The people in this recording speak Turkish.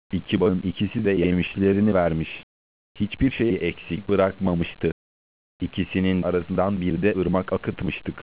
İki bağın ikisi de yemişlerini vermiş. Hiçbir şeyi eksik bırakmamıştı. İkisinin arasından bir de ırmak akıtmıştık.